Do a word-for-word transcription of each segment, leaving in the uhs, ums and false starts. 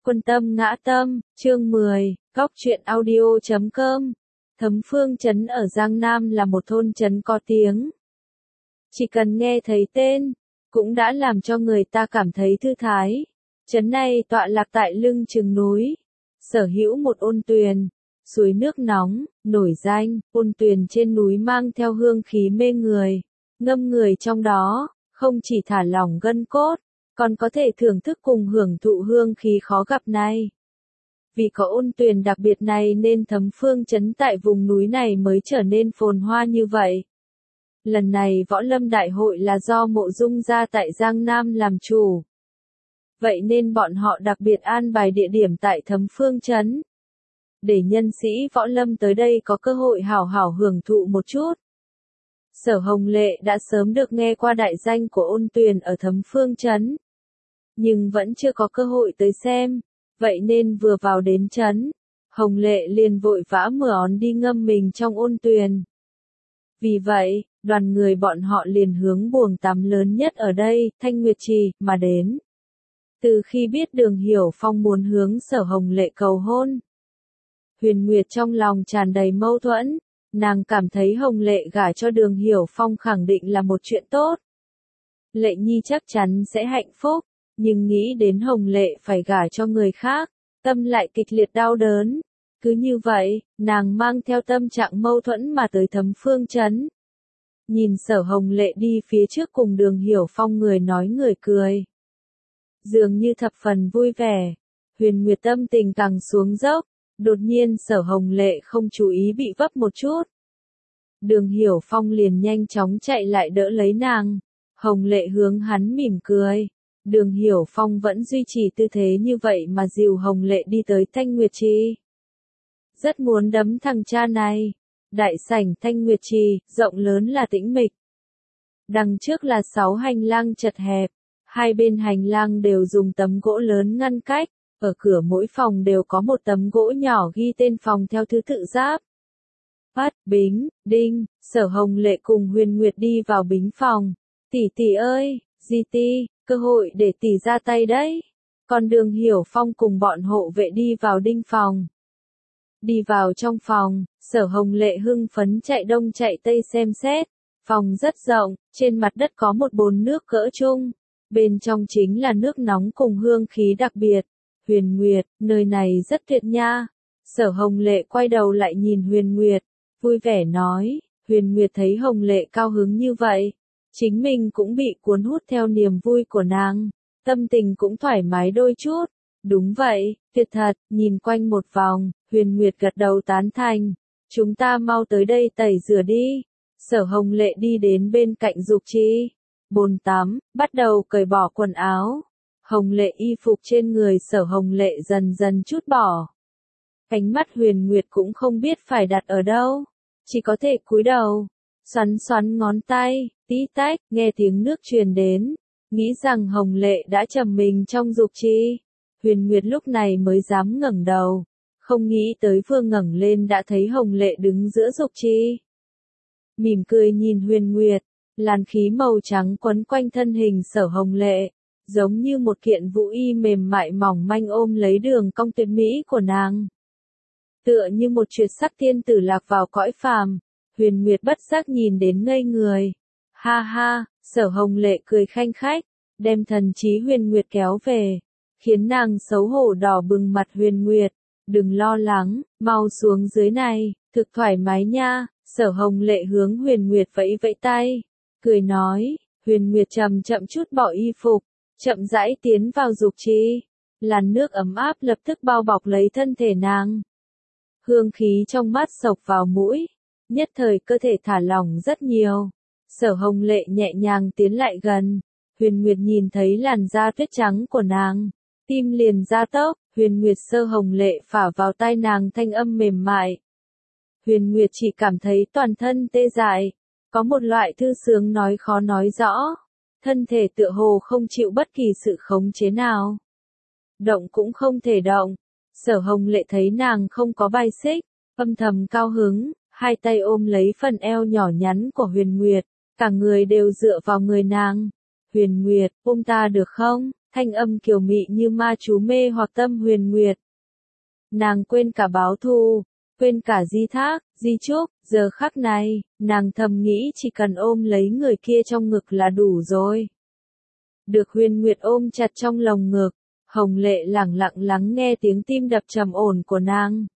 Quân tâm ngã tâm, chương mười, góc truyện audio chấm com. Thấm Phương Trấn ở Giang Nam là một thôn trấn có tiếng. Chỉ cần nghe thấy tên, cũng đã làm cho người ta cảm thấy thư thái. Trấn này tọa lạc tại lưng chừng núi, sở hữu một ôn tuyền, suối nước nóng, nổi danh. Ôn tuyền trên núi mang theo hương khí mê người, ngâm người trong đó, không chỉ thả lỏng gân cốt, còn có thể thưởng thức cùng hưởng thụ hương khí khó gặp này. Vì có ôn tuyền đặc biệt này nên Thấm Phương Trấn tại vùng núi này mới trở nên phồn hoa như vậy. Lần này võ lâm đại hội là do Mộ Dung gia tại Giang Nam làm chủ. Vậy nên bọn họ đặc biệt an bài địa điểm tại Thấm Phương Trấn, để nhân sĩ võ lâm tới đây có cơ hội hảo hảo hưởng thụ một chút. Sở Hồng Lệ đã sớm được nghe qua đại danh của ôn tuyền ở Thấm Phương Trấn, nhưng vẫn chưa có cơ hội tới xem, vậy nên vừa vào đến trấn, Hồng Lệ liền vội vã mở ón đi ngâm mình trong ôn tuyền. Vì vậy, đoàn người bọn họ liền hướng buồng tắm lớn nhất ở đây, Thanh Nguyệt Trì, mà đến. Từ khi biết Đường Hiểu Phong muốn hướng Sở Hồng Lệ cầu hôn, Huyền Nguyệt trong lòng tràn đầy mâu thuẫn, nàng cảm thấy Hồng Lệ gả cho Đường Hiểu Phong khẳng định là một chuyện tốt. Lệ Nhi chắc chắn sẽ hạnh phúc, nhưng nghĩ đến Hồng Lệ phải gả cho người khác, tâm lại kịch liệt đau đớn. Cứ như vậy, nàng mang theo tâm trạng mâu thuẫn mà tới Thấm Phương Trấn. Nhìn Sở Hồng Lệ đi phía trước cùng Đường Hiểu Phong người nói người cười, dường như thập phần vui vẻ. Huyền Nguyệt tâm tình càng xuống dốc, đột nhiên Sở Hồng Lệ không chú ý bị vấp một chút. Đường Hiểu Phong liền nhanh chóng chạy lại đỡ lấy nàng. Hồng Lệ hướng hắn mỉm cười. Đường Hiểu Phong vẫn duy trì tư thế như vậy mà dìu Hồng Lệ đi tới Thanh Nguyệt Trì. Rất muốn đấm thằng cha này. Đại sảnh Thanh Nguyệt Trì, rộng lớn là tĩnh mịch. Đằng trước là sáu hành lang chật hẹp, hai bên hành lang đều dùng tấm gỗ lớn ngăn cách, ở cửa mỗi phòng đều có một tấm gỗ nhỏ ghi tên phòng theo thứ tự giáp. Bắt, Bính, Đinh, Sở Hồng Lệ cùng Huyền Nguyệt đi vào Bính phòng. Tỷ tỷ ơi, Di Ti, cơ hội để tỷ ra tay đấy. Còn Đường Hiểu Phong cùng bọn hộ vệ đi vào Đinh phòng. Đi vào trong phòng, Sở Hồng Lệ hưng phấn chạy đông chạy tây xem xét. Phòng rất rộng, trên mặt đất có một bồn nước cỡ chung. Bên trong chính là nước nóng cùng hương khí đặc biệt. Huyền Nguyệt, nơi này rất tuyệt nha. Sở Hồng Lệ quay đầu lại nhìn Huyền Nguyệt, vui vẻ nói. Huyền Nguyệt thấy Hồng Lệ cao hứng như vậy, chính mình cũng bị cuốn hút theo niềm vui của nàng, tâm tình cũng thoải mái đôi chút. Đúng vậy, tuyệt thật. Nhìn quanh một vòng, Huyền Nguyệt gật đầu tán thành. Chúng ta mau tới đây tẩy rửa đi. Sở Hồng Lệ đi đến bên cạnh Dục Trì, bồn tắm, bắt đầu cởi bỏ quần áo. Hồng Lệ y phục trên người Sở Hồng Lệ dần dần trút bỏ. Ánh mắt Huyền Nguyệt cũng không biết phải đặt ở đâu, chỉ có thể cúi đầu, xoắn xoắn ngón tay, tí tách, nghe tiếng nước truyền đến, nghĩ rằng Hồng Lệ đã trầm mình trong Dục Trì. Huyền Nguyệt lúc này mới dám ngẩng đầu, không nghĩ tới vừa ngẩng lên đã thấy Hồng Lệ đứng giữa Dục Trì. Mỉm cười nhìn Huyền Nguyệt, làn khí màu trắng quấn quanh thân hình Sở Hồng Lệ, giống như một kiện vũ y mềm mại mỏng manh ôm lấy đường cong tuyệt mỹ của nàng. Tựa như một tuyệt sắc tiên tử lạc vào cõi phàm, Huyền Nguyệt bất giác nhìn đến ngây người. Ha ha, Sở Hồng Lệ cười khanh khách, đem thần trí Huyền Nguyệt kéo về, khiến nàng xấu hổ đỏ bừng mặt. Huyền Nguyệt, đừng lo lắng, mau xuống dưới này, thực thoải mái nha. Sở Hồng Lệ hướng Huyền Nguyệt vẫy vẫy tay, cười nói. Huyền Nguyệt chậm chậm chút bỏ y phục, chậm rãi tiến vào Dục Trì. Làn nước ấm áp lập tức bao bọc lấy thân thể nàng. Hương khí trong mát xộc vào mũi, nhất thời cơ thể thả lỏng rất nhiều. Sở Hồng Lệ nhẹ nhàng tiến lại gần. Huyền Nguyệt nhìn thấy làn da tuyết trắng của nàng, tim liền ra tốc. Huyền Nguyệt Sở Hồng Lệ phả vào tai nàng thanh âm mềm mại. Huyền Nguyệt chỉ cảm thấy toàn thân tê dại, có một loại thư sướng nói khó nói rõ. Thân thể tựa hồ không chịu bất kỳ sự khống chế nào. Động cũng không thể động. Sở Hồng Lệ thấy nàng không có bài xích, âm thầm cao hứng, hai tay ôm lấy phần eo nhỏ nhắn của Huyền Nguyệt, cả người đều dựa vào người nàng. Huyền Nguyệt, ôm ta được không? thanh âm kiều mị như ma chú mê hoặc tâm Huyền Nguyệt. Nàng quên cả báo thù, quên cả di thác, di chúc, giờ khắc này, nàng thầm nghĩ chỉ cần ôm lấy người kia trong ngực là đủ rồi. Được Huyền Nguyệt ôm chặt trong lồng ngực, Hồng Lệ lẳng lặng lắng nghe tiếng tim đập trầm ổn của nàng.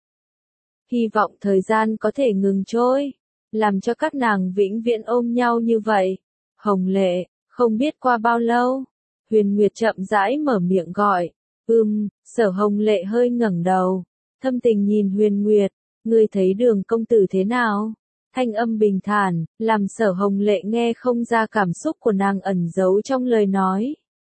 Hy vọng thời gian có thể ngừng trôi, làm cho các nàng vĩnh viễn ôm nhau như vậy. Hồng Lệ, không biết qua bao lâu, Huyền Nguyệt chậm rãi mở miệng gọi, ừm, Sở Hồng Lệ hơi ngẩng đầu, thâm tình nhìn Huyền Nguyệt, ngươi thấy Đường công tử thế nào? Thanh âm bình thản, làm Sở Hồng Lệ nghe không ra cảm xúc của nàng ẩn giấu trong lời nói.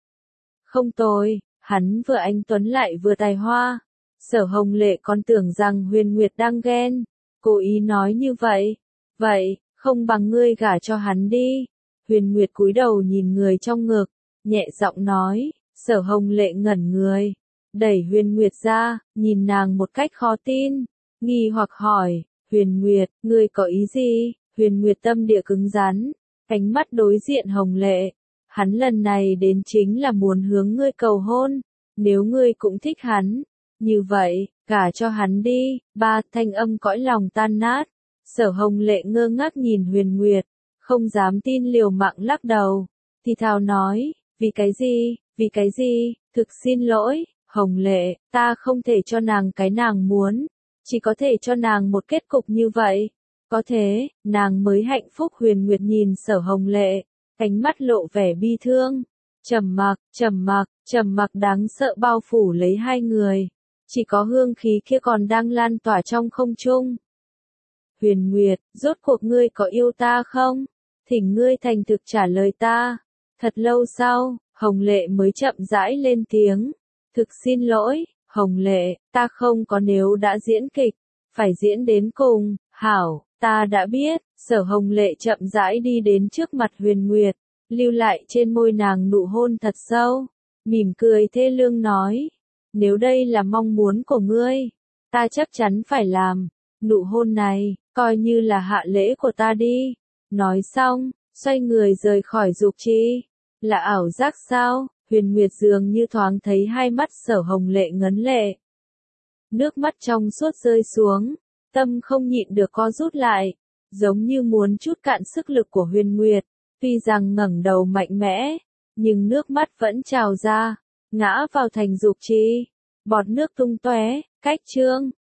Không tồi, hắn vừa anh tuấn lại vừa tài hoa. Sở Hồng Lệ còn tưởng rằng Huyền Nguyệt đang ghen, cố ý nói như vậy. Vậy, không bằng ngươi gả cho hắn đi. Huyền Nguyệt cúi đầu nhìn người trong ngực, nhẹ giọng nói. Sở Hồng Lệ ngẩn người, đẩy Huyền Nguyệt ra, nhìn nàng một cách khó tin, nghi hoặc hỏi, Huyền Nguyệt, ngươi có ý gì? Huyền Nguyệt tâm địa cứng rắn, ánh mắt đối diện Hồng Lệ. Hắn lần này đến chính là muốn hướng ngươi cầu hôn, nếu ngươi cũng thích hắn, như vậy, gả cho hắn đi. Ba, thanh âm cõi lòng tan nát. Sở Hồng Lệ ngơ ngác nhìn Huyền Nguyệt, không dám tin, liều mạng lắc đầu, thì thào nói, vì cái gì, vì cái gì, thực xin lỗi, Hồng Lệ, ta không thể cho nàng cái nàng muốn, chỉ có thể cho nàng một kết cục như vậy, có thế, nàng mới hạnh phúc. Huyền Nguyệt nhìn Sở Hồng Lệ, ánh mắt lộ vẻ bi thương, trầm mặc, trầm mặc, trầm mặc đáng sợ bao phủ lấy hai người, chỉ có hương khí kia còn đang lan tỏa trong không trung. Huyền Nguyệt, rốt cuộc ngươi có yêu ta không? Thỉnh ngươi thành thực trả lời ta. Thật lâu sau, Hồng Lệ mới chậm rãi lên tiếng. Thực xin lỗi, Hồng Lệ, ta không có, nếu đã diễn kịch, phải diễn đến cùng. Hảo, ta đã biết. Sở Hồng Lệ chậm rãi đi đến trước mặt Huyền Nguyệt, lưu lại trên môi nàng nụ hôn thật sâu, mỉm cười thê lương nói. Nếu đây là mong muốn của ngươi, ta chắc chắn phải làm. Nụ hôn này, coi như là hạ lễ của ta đi. Nói xong, xoay người rời khỏi dục trì. Là ảo giác sao? Huyền Nguyệt dường như thoáng thấy hai mắt Sở Hồng Lệ ngấn lệ. Nước mắt trong suốt rơi xuống, tâm không nhịn được co rút lại, giống như muốn trút cạn sức lực của Huyền Nguyệt. Tuy rằng ngẩng đầu mạnh mẽ, nhưng nước mắt vẫn trào ra, ngã vào thành dục trì. Bọt nước tung tóe, cách chương.